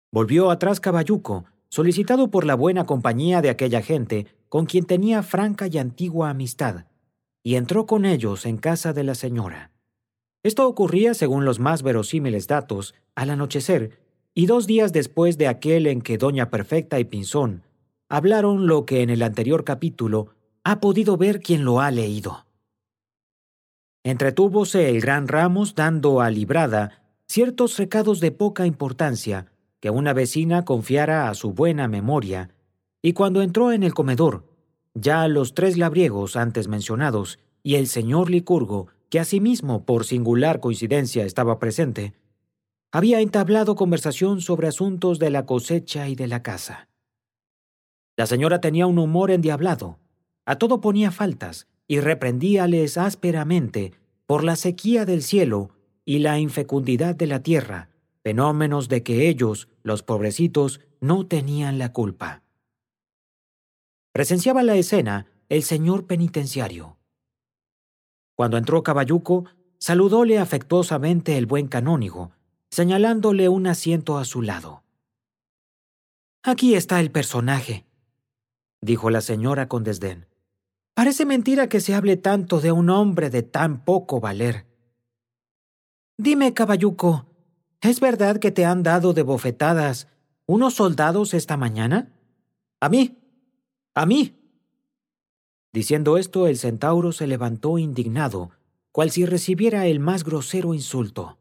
Volvió atrás Caballuco, solicitado por la buena compañía de aquella gente con quien tenía franca y antigua amistad, y entró con ellos en casa de la señora. Esto ocurría, según los más verosímiles datos, al anochecer, y 2 días después de aquel en que doña Perfecta y Pinzón hablaron lo que en el anterior capítulo ha podido ver quien lo ha leído. Entretúvose el gran Ramos dando a Librada ciertos recados de poca importancia que una vecina confiara a su buena memoria, y cuando entró en el comedor, ya los 3 labriegos antes mencionados y el señor Licurgo, que asimismo por singular coincidencia estaba presente, había entablado conversación sobre asuntos de la cosecha y de la casa. La señora tenía un humor endiablado, a todo ponía faltas y reprendíales ásperamente por la sequía del cielo y la infecundidad de la tierra, fenómenos de que ellos, los pobrecitos, no tenían la culpa. Presenciaba la escena el señor penitenciario. Cuando entró Caballuco, saludóle afectuosamente el buen canónigo, señalándole un asiento a su lado. «Aquí está el personaje», dijo la señora con desdén. «Parece mentira que se hable tanto de un hombre de tan poco valer. Dime, Caballuco, ¿es verdad que te han dado de bofetadas unos soldados esta mañana?» «A mí, a mí». Diciendo esto, el centauro se levantó indignado, cual si recibiera el más grosero insulto.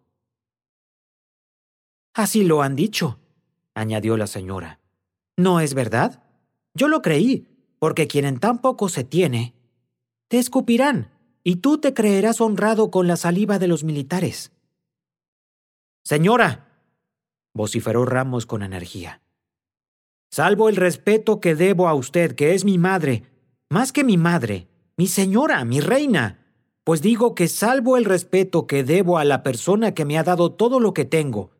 «Así lo han dicho», añadió la señora. «¿No es verdad? Yo lo creí, porque quien en tan poco se tiene, te escupirán, y tú te creerás honrado con la saliva de los militares». «Señora», vociferó Ramos con energía, «salvo el respeto que debo a usted, que es mi madre, más que mi madre, mi señora, mi reina, pues digo que salvo el respeto que debo a la persona que me ha dado todo lo que tengo,